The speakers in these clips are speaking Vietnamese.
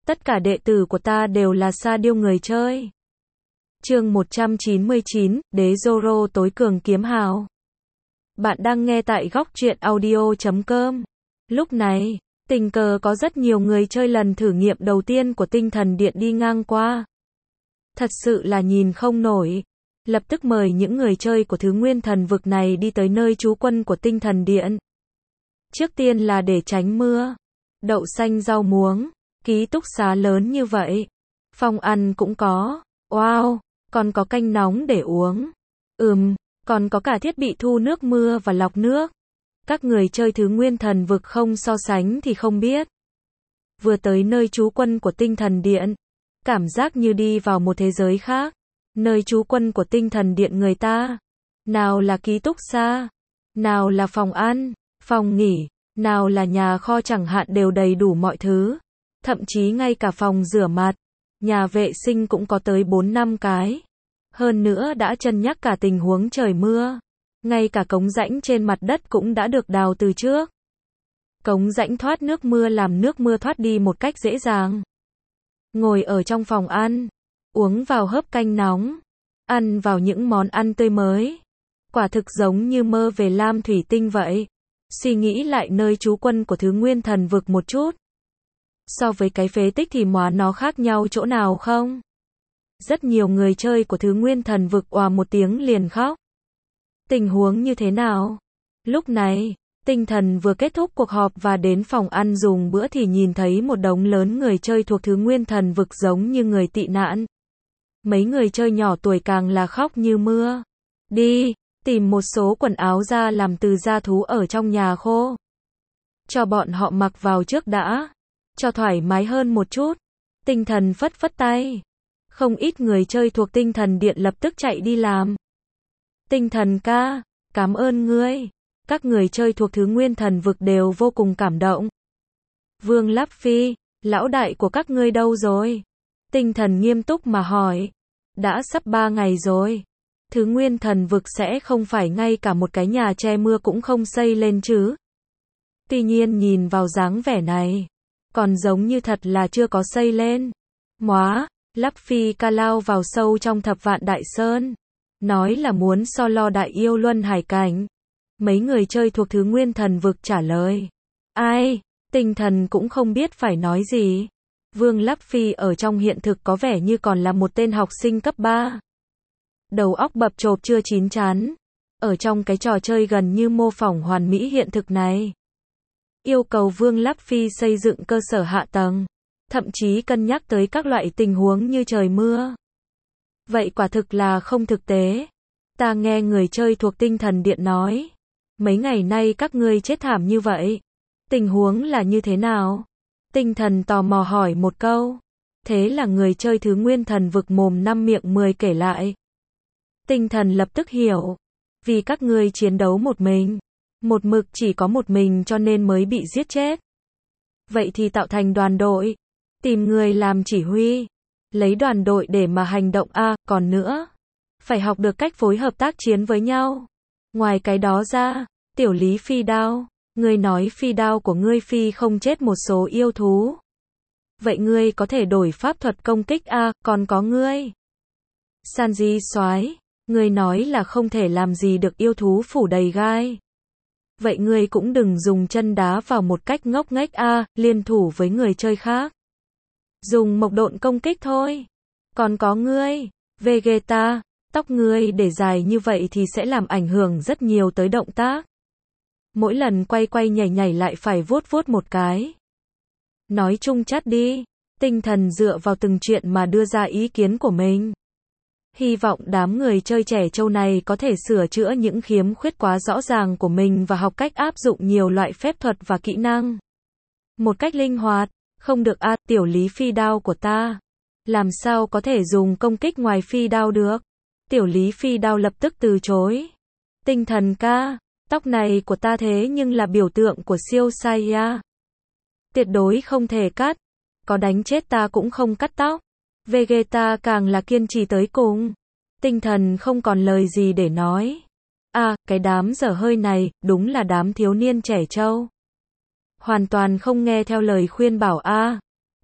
Tất cả đệ tử của ta đều là sa điêu người chơi. Chương 199, Đế Zoro tối cường kiếm hào. Bạn đang nghe tại góc truyện audio.com. Lúc này, tình cờ có rất nhiều người chơi lần thử nghiệm đầu tiên của Tinh Thần Điện đi ngang qua. Thật sự là nhìn không nổi. Lập tức mời những người chơi của thứ nguyên thần vực này đi tới nơi trú quân của Tinh Thần Điện. Trước tiên là để tránh mưa. Đậu xanh rau muống, ký túc xá lớn như vậy. Phòng ăn cũng có. Wow, còn có canh nóng để uống. Còn có cả thiết bị thu nước mưa và lọc nước. Các người chơi thứ nguyên thần vực không so sánh thì không biết. Vừa tới nơi trú quân của Tinh Thần Điện, cảm giác như đi vào một thế giới khác. Nơi trú quân của Tinh Thần Điện người ta, nào là ký túc xá, nào là phòng ăn, phòng nghỉ, nào là nhà kho chẳng hạn đều đầy đủ mọi thứ. Thậm chí ngay cả phòng rửa mặt, nhà vệ sinh cũng có tới 4-5 cái. Hơn nữa đã cân nhắc cả tình huống trời mưa. Ngay cả cống rãnh trên mặt đất cũng đã được đào từ trước. Cống rãnh thoát nước mưa làm nước mưa thoát đi một cách dễ dàng. Ngồi ở trong phòng ăn, uống vào hớp canh nóng, ăn vào những món ăn tươi mới. Quả thực giống như mơ về Lam Thủy Tinh vậy. Suy nghĩ lại nơi trú quân của thứ nguyên thần vực một chút. So với cái phế tích thì nó khác nhau chỗ nào không? Rất nhiều người chơi của thứ nguyên thần vực òa một tiếng liền khóc. Tình huống như thế nào? Lúc này, Tinh Thần vừa kết thúc cuộc họp và đến phòng ăn dùng bữa thì nhìn thấy một đống lớn người chơi thuộc thứ nguyên thần vực giống như người tị nạn. Mấy người chơi nhỏ tuổi càng là khóc như mưa. Đi, tìm một số quần áo ra làm từ da thú ở trong nhà khô. Cho bọn họ mặc vào trước đã. Cho thoải mái hơn một chút. Tinh Thần phất phất tay. Không ít người chơi thuộc Tinh Thần Điện lập tức chạy đi làm. Tinh Thần ca, cảm ơn ngươi. Các người chơi thuộc thứ nguyên thần vực đều vô cùng cảm động. Vương Láp Phi, lão đại của các ngươi đâu rồi? Tinh Thần nghiêm túc mà hỏi. Đã sắp 3 ngày rồi. Thứ nguyên thần vực sẽ không phải ngay cả một cái nhà che mưa cũng không xây lên chứ? Tuy nhiên nhìn vào dáng vẻ này, còn giống như thật là chưa có xây lên. Móa, Láp Phi ca lao vào sâu trong Thập Vạn Đại Sơn. Nói là muốn so lo đại yêu luân hải cảnh. Mấy người chơi thuộc thứ nguyên thần vực trả lời. Ai, Tinh Thần cũng không biết phải nói gì. Vương Láp Phi ở trong hiện thực có vẻ như còn là một tên học sinh cấp 3. Đầu óc bập chộp chưa chín chắn. Ở trong cái trò chơi gần như mô phỏng hoàn mỹ hiện thực này. Yêu cầu Vương Láp Phi xây dựng cơ sở hạ tầng. Thậm chí cân nhắc tới các loại tình huống như trời mưa. Vậy quả thực là không thực tế. Ta nghe người chơi thuộc Tinh Thần Điện nói. Mấy ngày nay các ngươi chết thảm như vậy. Tình huống là như thế nào? Tinh Thần tò mò hỏi một câu. Thế là người chơi thứ nguyên thần vực mồm 5 miệng 10 kể lại. Tinh Thần lập tức hiểu. Vì các ngươi chiến đấu một mình. Một mực chỉ có một mình cho nên mới bị giết chết. Vậy thì tạo thành đoàn đội. Tìm người làm chỉ huy. Lấy đoàn đội để mà hành động còn nữa. Phải học được cách phối hợp tác chiến với nhau. Ngoài cái đó ra, tiểu lý phi đao. Ngươi nói phi đao của ngươi phi không chết một số yêu thú. Vậy ngươi có thể đổi pháp thuật công kích còn có ngươi. Sanji soái, ngươi nói là không thể làm gì được yêu thú phủ đầy gai. Vậy ngươi cũng đừng dùng chân đá vào một cách ngốc nghếch liên thủ với người chơi khác. Dùng mộc độn công kích thôi. Còn có ngươi, Vegeta, tóc ngươi để dài như vậy thì sẽ làm ảnh hưởng rất nhiều tới động tác. Mỗi lần quay quay nhảy nhảy lại phải vuốt vuốt một cái. Nói chung chắt đi. Tinh Thần dựa vào từng chuyện mà đưa ra ý kiến của mình. Hy vọng đám người chơi trẻ trâu này có thể sửa chữa những khiếm khuyết quá rõ ràng của mình và học cách áp dụng nhiều loại phép thuật và kỹ năng. Một cách linh hoạt. Không được tiểu lý phi đao của ta. Làm sao có thể dùng công kích ngoài phi đao được? Tiểu lý phi đao lập tức từ chối. Tinh Thần ca, tóc này của ta thế nhưng là biểu tượng của siêu Saiya. Tuyệt đối không thể cắt. Có đánh chết ta cũng không cắt tóc. Vegeta càng là kiên trì tới cùng. Tinh Thần không còn lời gì để nói. Cái đám dở hơi này, đúng là đám thiếu niên trẻ trâu. Hoàn toàn không nghe theo lời khuyên bảo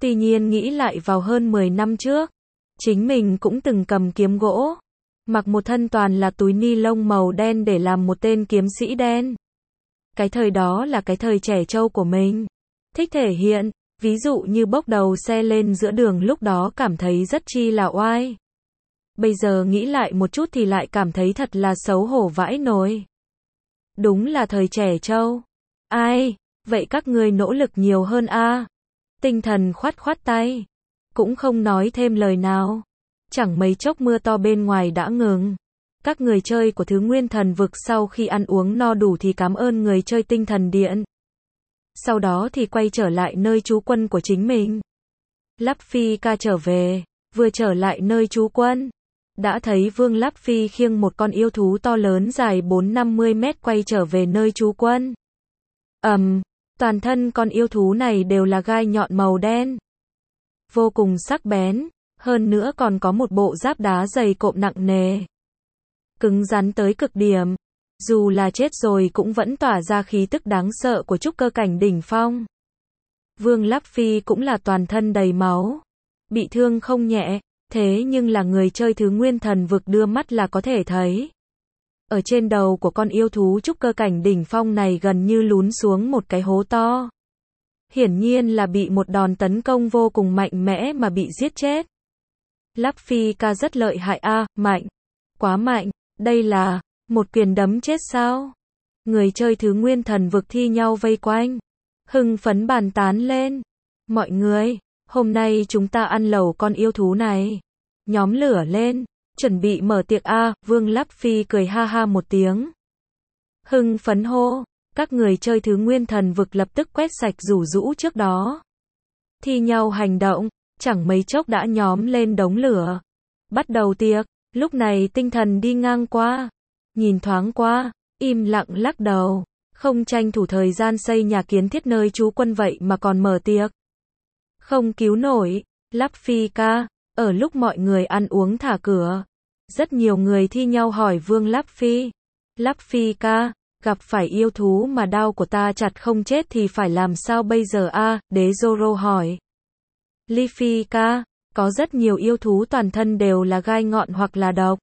Tuy nhiên nghĩ lại vào hơn 10 năm trước, chính mình cũng từng cầm kiếm gỗ, mặc một thân toàn là túi ni lông màu đen để làm một tên kiếm sĩ đen. Cái thời đó là cái thời trẻ trâu của mình. Thích thể hiện, ví dụ như bốc đầu xe lên giữa đường lúc đó cảm thấy rất chi là oai. Bây giờ nghĩ lại một chút thì lại cảm thấy thật là xấu hổ vãi nồi. Đúng là thời trẻ trâu. Ai, vậy các ngươi nỗ lực nhiều hơn a. Tinh thần khoát khoát tay, cũng không nói thêm lời nào. Chẳng mấy chốc mưa to bên ngoài đã ngừng. Các người chơi của thứ nguyên thần vực sau khi ăn uống no đủ thì cảm ơn người chơi tinh thần điện. Sau đó thì quay trở lại nơi trú quân của chính mình. Lắp Phi ca trở về, vừa trở lại nơi trú quân, đã thấy Vương Lắp Phi khiêng một con yêu thú to lớn dài 4-50 mét quay trở về nơi trú quân. Toàn thân con yêu thú này đều là gai nhọn màu đen. Vô cùng sắc bén, hơn nữa còn có một bộ giáp đá dày cộm nặng nề. Cứng rắn tới cực điểm. Dù là chết rồi cũng vẫn tỏa ra khí tức đáng sợ của trúc cơ cảnh đỉnh phong. Vương Lắp Phi cũng là toàn thân đầy máu. Bị thương không nhẹ, thế nhưng là người chơi thứ nguyên thần vực đưa mắt là có thể thấy. Ở trên đầu của con yêu thú trúc cơ cảnh đỉnh phong này gần như lún xuống một cái hố to. Hiển nhiên là bị một đòn tấn công vô cùng mạnh mẽ mà bị giết chết. Lắp Phi ca rất lợi hại a, mạnh. Quá mạnh, đây là một quyền đấm chết sao? Người chơi thứ nguyên thần vực thi nhau vây quanh, hưng phấn bàn tán lên. Mọi người, hôm nay chúng ta ăn lẩu con yêu thú này. Nhóm lửa lên, chuẩn bị mở tiệc a. Vương Lắp Phi cười ha ha một tiếng. Hưng phấn hô, các người chơi thứ nguyên thần vực lập tức quét sạch rủ rũ trước đó. Thi nhau hành động, chẳng mấy chốc đã nhóm lên đống lửa. Bắt đầu tiệc, lúc này tinh thần đi ngang qua. Nhìn thoáng qua, im lặng lắc đầu, không tranh thủ thời gian xây nhà kiến thiết nơi trú quân vậy mà còn mở tiệc. Không cứu nổi, Lắp Phi ca, ở lúc mọi người ăn uống thả cửa. Rất nhiều người thi nhau hỏi Vương Lắp Phi. Lắp Phi ca, gặp phải yêu thú mà đao của ta chặt không chết thì phải làm sao bây giờ a? Đế Zoro hỏi. Li Phi ca, có rất nhiều yêu thú toàn thân đều là gai ngọn hoặc là độc.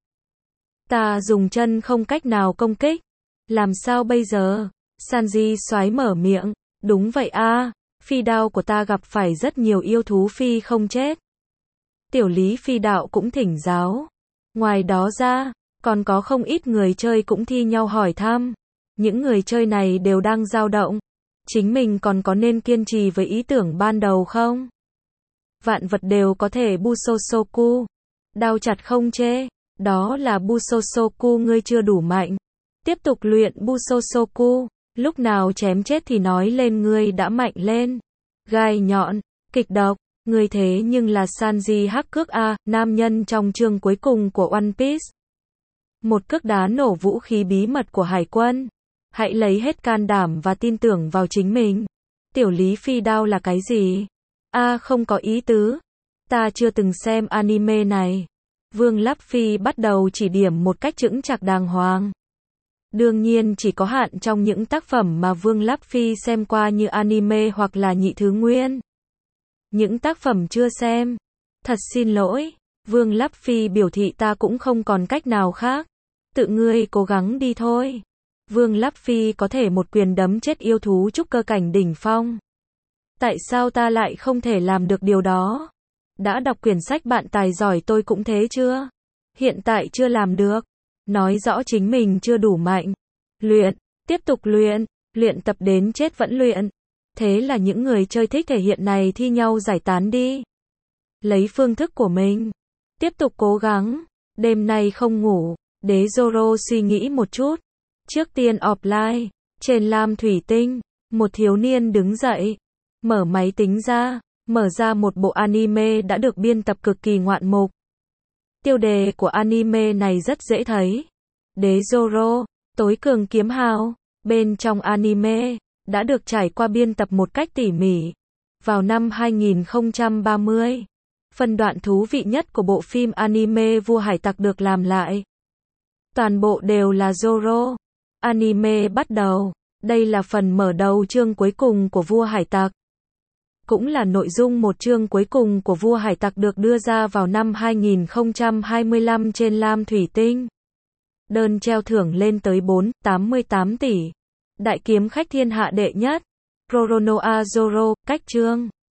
Ta dùng chân không cách nào công kích. Làm sao bây giờ? Sanji xoáy mở miệng. Đúng vậy a, phi đao của ta gặp phải rất nhiều yêu thú phi không chết. Tiểu Lý Phi đạo cũng thỉnh giáo. Ngoài đó ra, còn có không ít người chơi cũng thi nhau hỏi thăm. Những người chơi này đều đang dao động. Chính mình còn có nên kiên trì với ý tưởng ban đầu không? Vạn vật đều có thể Busosoku. Đao chặt không chê. Đó là Busosoku ngươi chưa đủ mạnh. Tiếp tục luyện Busosoku. Lúc nào chém chết thì nói lên ngươi đã mạnh lên. Gai nhọn, kịch độc. Ngươi thế nhưng là Sanji hắc cước a, nam nhân trong chương cuối cùng của One Piece. Một cước đá nổ vũ khí bí mật của hải quân. Hãy lấy hết can đảm và tin tưởng vào chính mình. Tiểu Lý Phi đao là cái gì? A không có ý tứ. Ta chưa từng xem anime này. Vương Lắp Phi bắt đầu chỉ điểm một cách chững chạc đàng hoàng. Đương nhiên chỉ có hạn trong những tác phẩm mà Vương Lắp Phi xem qua như anime hoặc là nhị thứ nguyên. Những tác phẩm chưa xem. Thật xin lỗi. Vương Lắp Phi biểu thị ta cũng không còn cách nào khác. Tự ngươi cố gắng đi thôi. Vương Lắp Phi có thể một quyền đấm chết yêu thú trúc cơ cảnh đỉnh phong. Tại sao ta lại không thể làm được điều đó? Đã đọc quyển sách Bạn tài giỏi tôi cũng thế chưa? Hiện tại chưa làm được. Nói rõ chính mình chưa đủ mạnh. Luyện, tiếp tục luyện, luyện tập đến chết vẫn luyện. Thế là những người chơi thích thể hiện này thi nhau giải tán đi. Lấy phương thức của mình. Tiếp tục cố gắng. Đêm nay không ngủ. Đế Zoro suy nghĩ một chút. Trước tiên offline. Trên lam thủy tinh. Một thiếu niên đứng dậy. Mở máy tính ra. Mở ra một bộ anime đã được biên tập cực kỳ ngoạn mục. Tiêu đề của anime này rất dễ thấy. Đế Zoro, tối cường kiếm hào. Bên trong anime, đã được trải qua biên tập một cách tỉ mỉ. Vào năm 2030, phần đoạn thú vị nhất của bộ phim anime Vua Hải Tặc được làm lại. Toàn bộ đều là Zoro. Anime bắt đầu. Đây là phần mở đầu chương cuối cùng của Vua Hải Tặc. cũng là nội dung một chương cuối cùng của Vua Hải Tặc được đưa ra vào năm 2025 trên lam thủy tinh. Đơn treo thưởng lên tới 4,88 tỷ. Đại kiếm khách thiên hạ đệ nhất. Roronoa Zoro, cách chương